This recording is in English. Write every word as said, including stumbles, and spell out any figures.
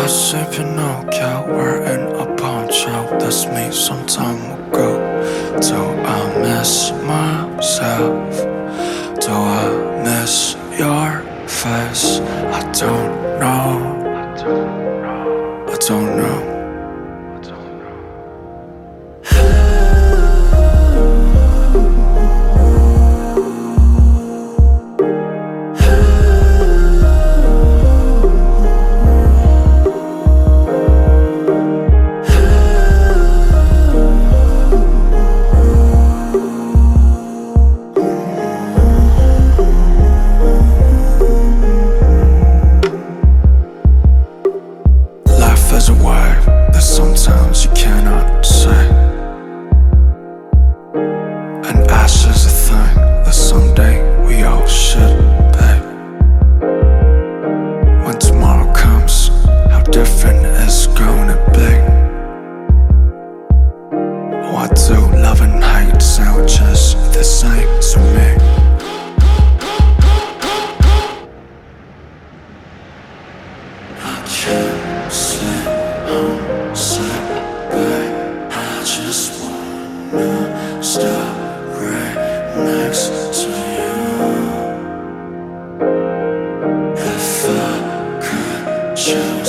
I say Pinocchio, we're in a poncho. That's me some time ago. Do I miss myself? Do I miss your face? I don't know. I don't know. There's a word that sometimes you cannot say, and ash is a thing that someday we all should be. When tomorrow comes, how different it's gonna be. Why do love and hate sound just the same to me? I can't sleep. I'm sick, babe. I just wanna stop right next to you. If I could choose